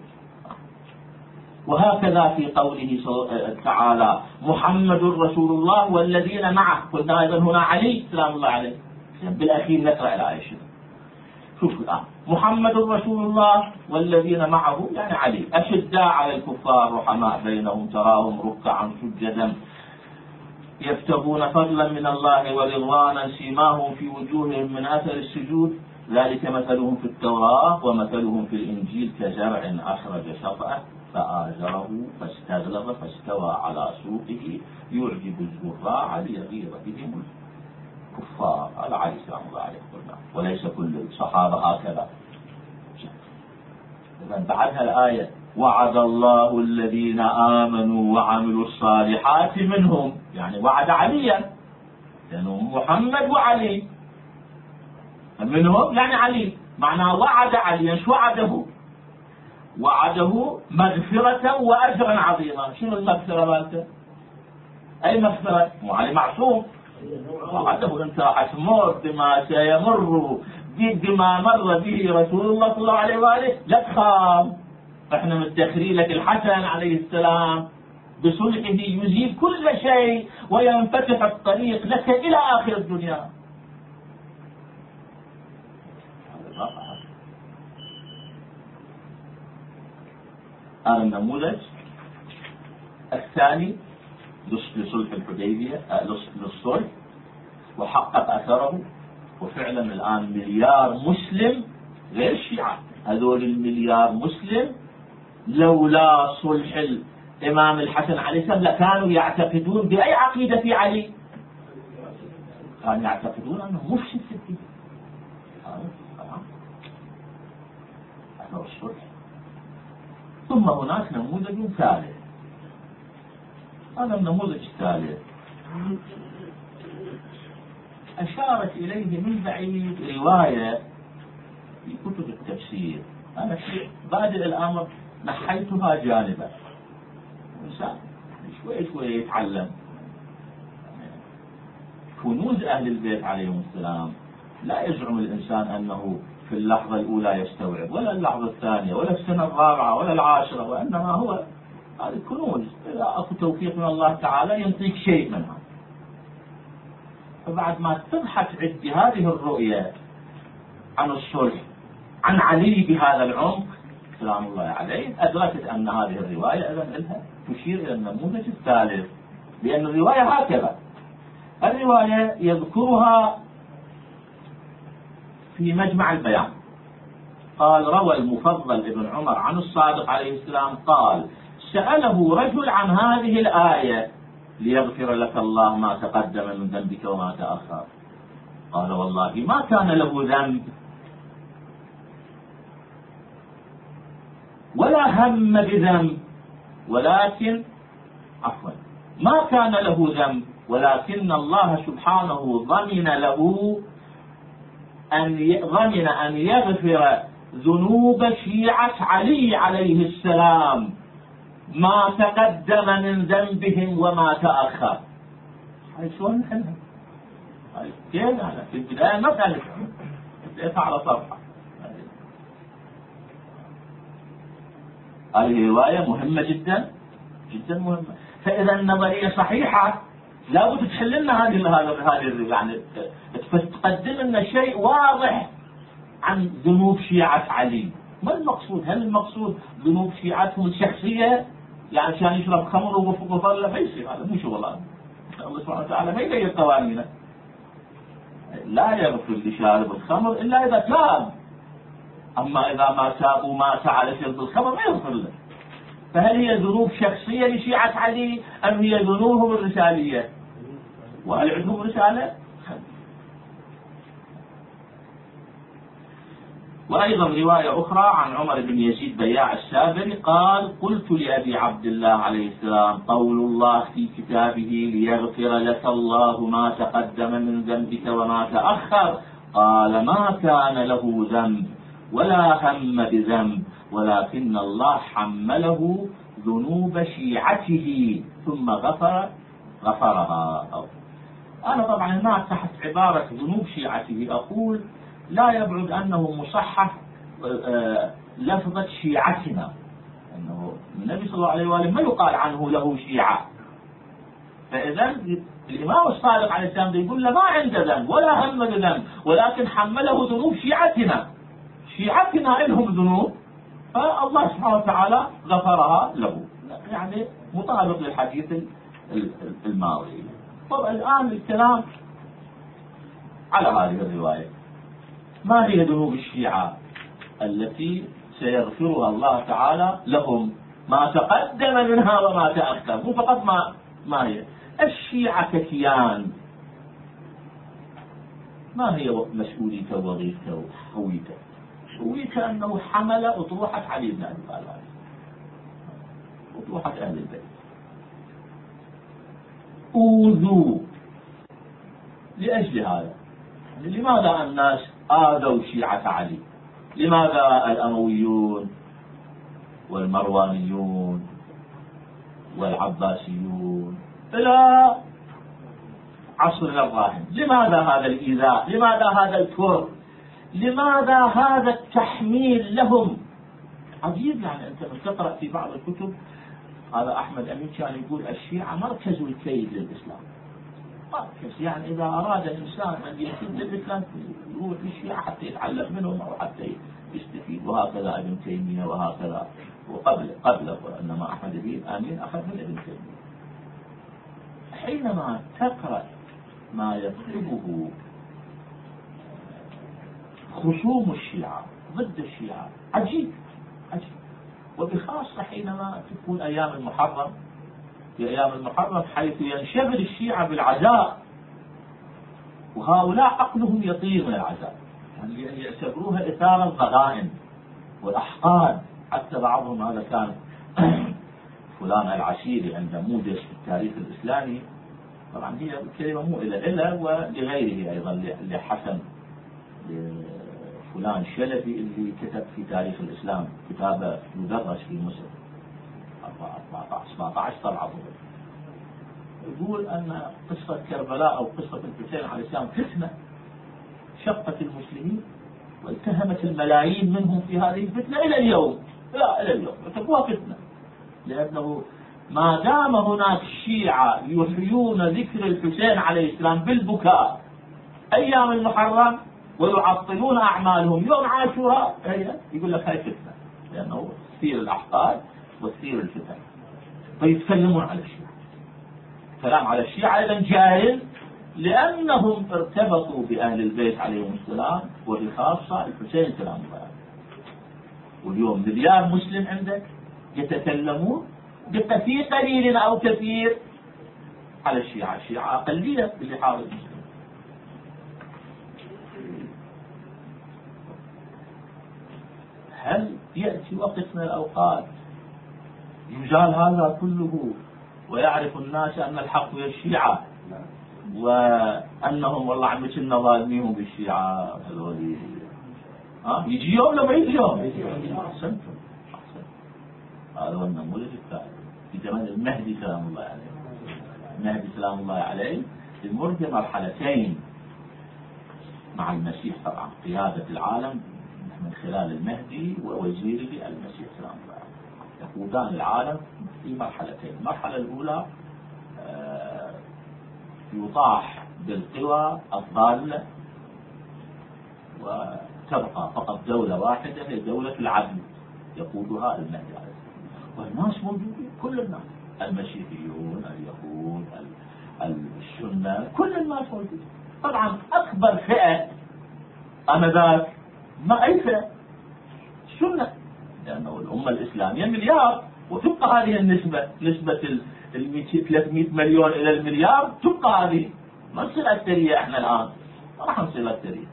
وهكذا في قوله تعالى محمد رسول الله والذين معه، قلنا أيضا هنا علي سلام الله عليه. بالأخير نقرأ الآية. شوف الآن محمد رسول الله والذين معه يعني علي أشداء على الكفار رحماء بينهم تراهم ركعا سجدا يبتغون فضلا من الله ورضوانا سيماهم في وجوههم من أثر السجود ذلك مثلهم في التوراة ومثلهم في الإنجيل كزرع أخرج شطأه فآزره فاستغلظ فاستوى على سوقه يعجب الزراع ليغيظ بهم الكفار. على علي سلام الله عليه قلنا، وليس كل الصحابة هكذا. إذن بعدها الآية وعد الله الذين آمنوا وعملوا الصالحات منهم، يعني وعد عليا لأنه محمد وعلي، منهم يعني علي، معنى وعد عليا. شو وعده؟ وعده مغفرة وأجرا عظيما. شنو المغفرة مالته؟ أي مغفرة؟ مو علي معصوم، وعده أنت راح تمر بما سيمر بما مر به رسول الله صلى الله عليه وآله، لا تخاف، احنا مدخرين لك الحسن عليه السلام بصلحه يزيل كل شيء وينفتح الطريق لك إلى آخر الدنيا. هذا النموذج الثاني لصلح الحديبية، للصلح، وحقق أثره. وفعلا الآن مليار مسلم غير الشيعة، هذول المليار مسلم لولا صلح الإمام الحسن عليه السلام لكانوا يعتقدون بأي عقيدة في علي؟ كانوا يعتقدون أنه مفسد في الدين. أثر الصلح. ثم هناك نموذج ثالث، هذا النموذج الثالث أشارت إليه من بعيد رواية في كتب التفسير. أنا في بادئ الأمر نحيتها جانبا، الإنسان شوي شوي يتعلم كنوز أهل البيت عليهم السلام. لا يزعم الإنسان أنه في اللحظة الأولى يستوعب، ولا اللحظة الثانية، ولا السنة الرابعة، ولا العاشرة، وإنما هو هذه كنوز، إذا أكو توفيق من الله تعالى ينطيك شيء منها. فبعد ما تبحث عندي هذه الرؤية عن الصلح عن علي بهذا العمق سلام الله عليه، أدركت أن هذه الرواية إذن لها تشير إلى النموذج الثالث، لأن الرواية هكذا. الرواية يذكرها في مجمع البيان، قال روى المفضل ابن عمر عن الصادق عليه السلام قال سأله رجل عن هذه الآية ليغفر لك الله ما تقدم من ذنبك وما تأخر، قال والله ما كان له ذنب ولا هم بذنب ولكن عفوا ما كان له ذنب، ولكن الله سبحانه ضمن له أن ضمن أن يغفر ذنوب شيعة علي عليه السلام ما تقدم من ذنبهم وما تأخر. هاي شلون نحلها؟ هاي كيف أنا في البداية ما كان بديت على صفحة. هذه رواية مهمة جدا جدا مهمة. فإذا النظرية صحيحة لابد تحل لنا هذه هذه يعني تقدم لنا شيء واضح عن ذنوب شيعة علي. ما المقصود؟ هل المقصود ذنوب شيعتهم الشخصية؟ يعني كان يشرب خمر وغفر له؟ ما يصير، هذا مو شغل. الله سبحانه وتعالى ما يغير قوانينه. لا يغفر لشارب الخمر إلا إذا تاب، أما إذا ما تاب ومات على شرب الخمر ما يغفر له. فهل هي ذنوب شخصية لشيعة علي أم هي ذنوبهم الرسالية؟ وهل عندهم رسالة؟ وأيضا رواية أخرى عن عمر بن يزيد بياع السابري قال: قلت لأبي عبد الله عليه السلام: قول الله في كتابه ليغفر لك الله ما تقدم من ذنبك وما تأخر، قال: ما كان له ذنب ولا هم بذنب، ولكن الله حمله ذنوب شيعته ثم غفر غفرها. أنا طبعا هنا تحت عبارة ذنوب شيعته أقول لا يبعد أنه مصحح لفظة شيعتنا، أنه النبي صلى الله عليه وآله ما يقال عنه له شيعة. فإذا الإمام الصادق عليه السلام يقول له ما عنده ذنب ولا هم بذنب، ولكن حمله ذنوب شيعتنا. شيعتنا لهم ذنوب فالله سبحانه وتعالى غفرها له، يعني مطابق للحديث الماضي. طبعا الآن الكلام على هذه الرواية. ما هي ذنوب الشيعة التي سيغفرها الله تعالى لهم ما تقدم منها وما تأخر؟ مو فقط ما ما هي الشيعة ككيان، ما هي مسؤوليته ووظيفته وهويته؟ هويته أنه حمل أطروحة علي بن أبي طالب، أطروحة أهل البيت. أوذوا لأجل هذا. لماذا الناس آذوا شيعة علي؟ لماذا الأمويون والمروانيون والعباسيون إلى عصرنا الراهن؟ لماذا هذا الإيذاء؟ لماذا هذا الكره؟ لماذا هذا التحميل لهم؟ عجيب. يعني أنت تقرأ في بعض الكتب، هذا أحمد أمين كان يقول الشيعة مركز الكيد للإسلام. مركز، يعني إذا أراد الإنسان أن يكيد للإسلام يروح للشيعة حتى يتعلم منهم أو حتى يستفيد. وهكذا ابن تيمية وهكذا، وقبل قبله إنما أحمد بن أمين أخذ من ابن تيمية. حينما تقرأ ما يكتبه خصوم الشيعة ضد الشيعة عجيب عجيب. وبخاصة حينما تكون أيام المحرم، في أيام المحرم حيث ينشغل الشيعة بالعزاء، وهؤلاء عقلهم يطير من العزاء، يعني يعتبروها إثارة الغنائم والأحقاد. حتى بعضهم هذا كان فلان العشيري عنده موجز في التاريخ الإسلامي، طبعا هي كلمة مو إلى إلا ولغيره أيضا، لحسن فلان شلبي اللي كتب في تاريخ الإسلام كتابه يدرس في مصر سبعة عشر طبعا، يقول أن قصة كربلاء أو قصة الحسين عليه السلام فتنة شقت المسلمين والتهمت الملايين منهم في هذه الفتنة إلى اليوم. لا إلى اليوم يعتبروها فتنة، لأنه ما دام هناك شيعة يحيون ذكر الحسين عليه السلام بالبكاء أيام المحرم ويعطلون أعمالهم يوم عاشوراء، يقول لك هاي فتنة، لأنه تثير الأحقاد وتثير الفتن. فيتكلمون على الشيعة. كلام على الشيعة أيضا جاهل، لأنهم ارتبطوا بأهل البيت عليهم السلام، وبخاصة الحسين سلام الله. واليوم مليار مسلم عندك يتكلمون بقليل قليل أو كثير على الشيعة. الشيعة أقلية في اللحاظ المسلم. هل يأتي وقت من الأوقات يجال هذا كله ويعرف الناس أن الحق هي الشيعة وأنهم والله عم يكنا ظالمين بالشيعة هذول. ها يجي يوم لما يجي يوم أحسنتم هذا هو النموذج الثالث في زمن المهدي سلام الله عليه. المهدي سلام الله عليه يمر بمرحلتين مع المسيح طبعا، قيادة العالم من خلال المهدي ووزيره المسيح سلام الله عليه يقودان العالم في مرحلتين. المرحلة الأولى يطاح بالقوى الضالة وتبقى فقط دولة واحدة هي دولة العدل يقودها المهدي عليه السلام، والناس موجودين كل الناس، المسيحيون، اليهود، السنة، كل الناس موجودين. طبعا أكبر فئة آنذاك ما أي فئة؟ السنة، لأنه الأمة الإسلامية مليار وتبقى هذه النسبة، نسبة ال ثلاثمئة مليون إلى المليار تبقى هذه، ما نصير أكثرية إحنا الآن، ما راح نصير أكثرية.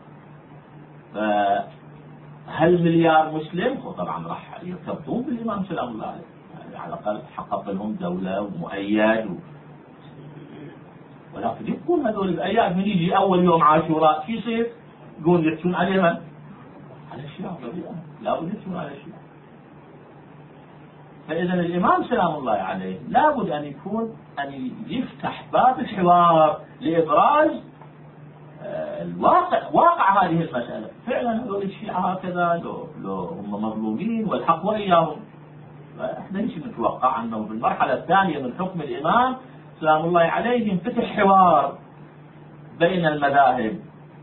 فهل مليار مسلم؟ وطبعا راح يرتبطون بالإمام سلام الله عليه، يعني على الأقل حقق لهم دولة ومؤيد و... ولكن يبقون هذول الأيام من يجي أول يوم عاشوراء شو يصير؟ يقول يحسون عليه من؟ على الشيعة، لا بد يحسون على الشيعة. فإذا الإمام سلام الله عليه لابد أن يكون أن يفتح باب الحوار لإبراز الواقع، واقع هذه المسألة. فعلا هذول الشيعة هكذا لو, لو هم مظلومين والحق وإياهم. فإحنا ليش نتوقع أنه في المرحلة الثانية من حكم الإمام سلام الله عليه ينفتح حوار بين المذاهب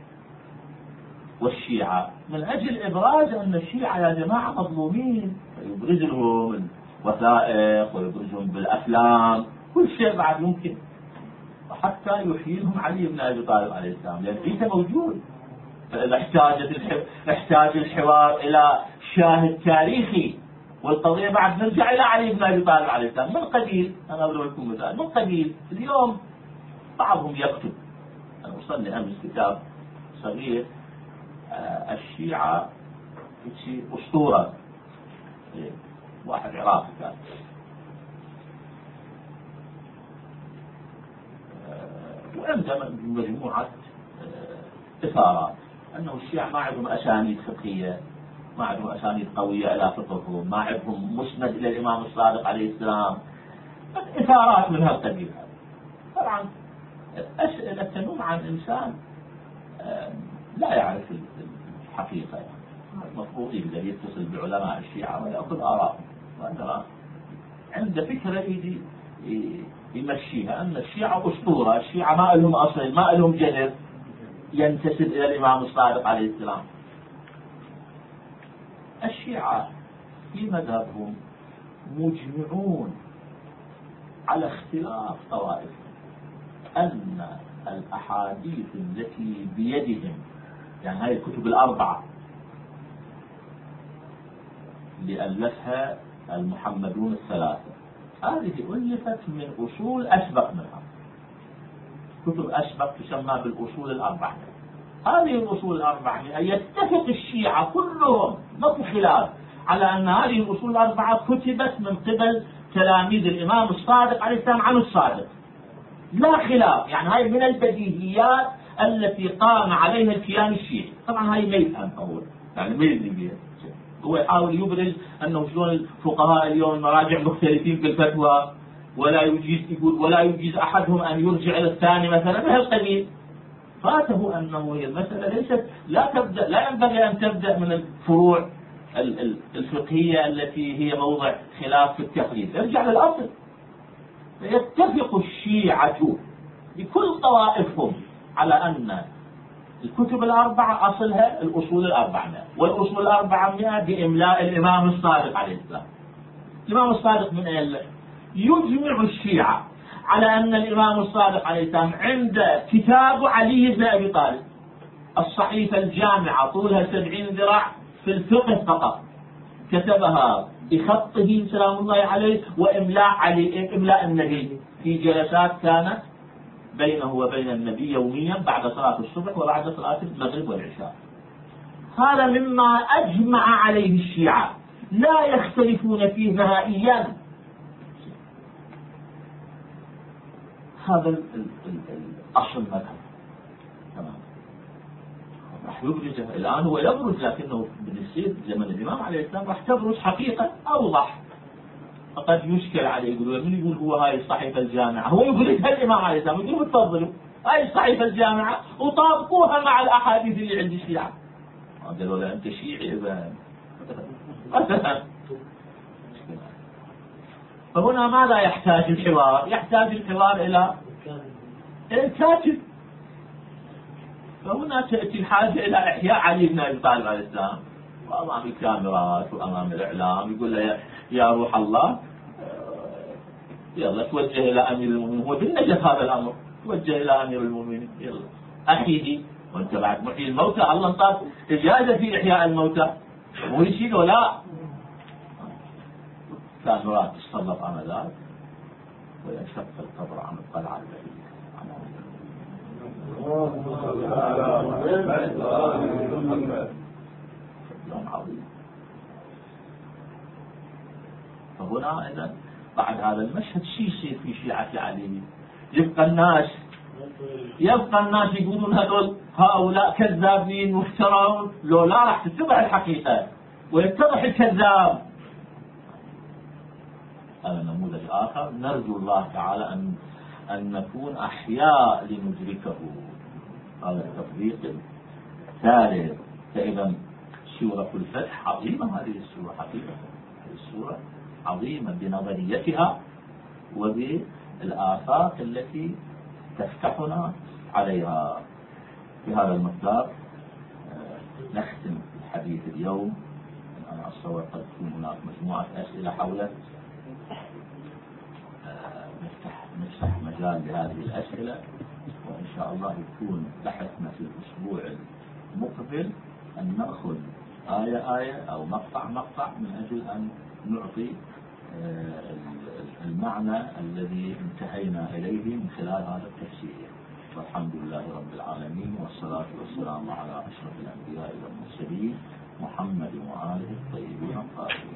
والشيعة من أجل إبراز أن الشيعة يا جماعة مظلومين، فيبرز لهم الوثائق ويبرزهم بالأفلام كل شيء بعد ممكن، وحتى يحيلهم علي بن أبي طالب عليه السلام، لأن عيسى موجود. فإذا احتاجت الحو... احتاج الحوار إلى شاهد تاريخي، والقضية بعد نرجع إلى علي بن أبي طالب عليه السلام من قبيل. أنا أضرب لكم مثال من قبيل اليوم بعضهم يكتب، أنا وصلني أمس كتاب صغير آه الشيعة في أسطورة، واحد عراقي كان آه وعنده مجموعة آه إثارات أنه الشيعة ما عندهم أسانيد فقهية، ما عندهم أسانيد قوية إلى فقههم، ما عندهم مسند إلى الإمام الصادق عليه السلام، إثارات من هالقبيل. طبعا أسئلة تنم عن إنسان آه لا يعرف الحقيقة، المفروض يقدر يتصل بعلماء الشيعة ويأخذ آراءهم، وأنا عنده فكرة يجي يمشيها أن الشيعة أسطورة، الشيعة ما لهم أصل، ما لهم جذر ينتسب إلى الإمام الصادق عليه السلام. الشيعة في مذهبهم مجمعون على اختلاف طوائفهم أن الأحاديث التي بيدهم، يعني هذه الكتب الأربعة اللي ألفها المحمدون الثلاثة، هذه ألفت من أصول أسبق منها، كتب أسبق تسمى بالأصول الأربعة. هذه الأصول الأربعة يتفق الشيعة كلهم ما في خلاف على أن هذه الأصول الأربعة كتبت من قبل تلاميذ الإمام الصادق عليه السلام عن الصادق، لا خلاف. يعني هاي من البديهيات التي قام عليها الكيان الشيعي. طبعا هاي ما يفهم أول، يعني ما يدري بيها، هو يحاول يبرز أنه شلون الفقهاء اليوم المراجع مختلفين في الفتوى، ولا يجيز يقول ولا يجيز أحدهم أن يرجع إلى الثاني مثلا بهالقبيل. فاته أنه هي المسألة ليست لا تبدأ، لا ينبغي أن تبدأ من الفروع الفقهية التي هي موضع خلاف في التقليد، ارجع للأصل. فيتفق الشيعة بكل طوائفهم على أن الكتب الأربعة أصلها الأصول الأربعمائة، والأصول الأربعمائة بإملاء الإمام الصادق عليه السلام. الإمام الصادق من أين؟ يجمع الشيعة على أن الإمام الصادق عليه السلام عند كتاب علي بن أبي طالب، الصحيفة الجامعة طولها سبعين ذراع في الفقه فقط، كتبها بخطه سلام الله عليه وإملاء علي إملاء النبي في جلسات كانت بينه وبين النبي يوميا بعد صلاة الصبح وبعد صلاة المغرب والعشاء. هذا مما أجمع عليه الشيعة لا يختلفون فيه نهائيا. هذا ال ال ال الأصل المذهب تمام. راح يبرزه الآن، هو يبرز، لكنه بالنسبة زمن الإمام عليه السلام راح تبرز حقيقة أوضح. فقد يشكل عليه، يقول من يقول هو هاي الصحيفة الجامعة، هو يبرزها الإمام عليه السلام، يقول تفضلوا هاي الصحيفة الجامعة وطابقوها مع الأحاديث اللي عند الشيعة. قالوا له أنت شيعي مثلا. فهنا ماذا يحتاج الحوار؟ يحتاج الحوار إلى الكاتب. فهنا تأتي الحاجة إلى إحياء علي بن أبي طالب عليه السلام، وأمام الكاميرات وأمام الإعلام يقول له يا روح الله يلا توجه إلى أمير المؤمنين. هو بالنجف هذا الأمر، توجه إلى أمير المؤمنين يلا أحيه، وأنت بعد محيي الموتى، الله انطاك إجازة في إحياء الموتى، مو يشيله لا. كاميرات تسلط على ذلك وينشق القبر عن القلعة البعيدة. عظيم. فهنا إذا بعد هذا المشهد شيء يصير في شيعة علي، يبقى الناس يبقى الناس يقولون هذول هؤلاء كذابين مفترون، لو لا راح تتضح الحقيقة ويتضح الكذاب. هذا نموذج آخر نرجو الله تعالى أن أن نكون أحياء لندركه. هذا التطبيق الثالث. فإذا سورة الفتح عظيمة، هذه السورة حقيقة هذه السورة عظيمة بنظريتها وبالآفاق التي تفتحنا عليها. في هذا المقدار نختم الحديث اليوم. أنا أتصور قد تكون هناك مجموعة أسئلة حول نفتح نفتح مجال لهذه الأسئلة، وإن شاء الله يكون بحثنا في الأسبوع المقبل أن نأخذ آية آية أو مقطع مقطع من أجل أن نعطي المعنى الذي انتهينا إليه من خلال هذا التفسير. والحمد لله رب العالمين، والصلاة والسلام على أشرف الأنبياء والمرسلين محمد وآله الطيبين الطاهرين.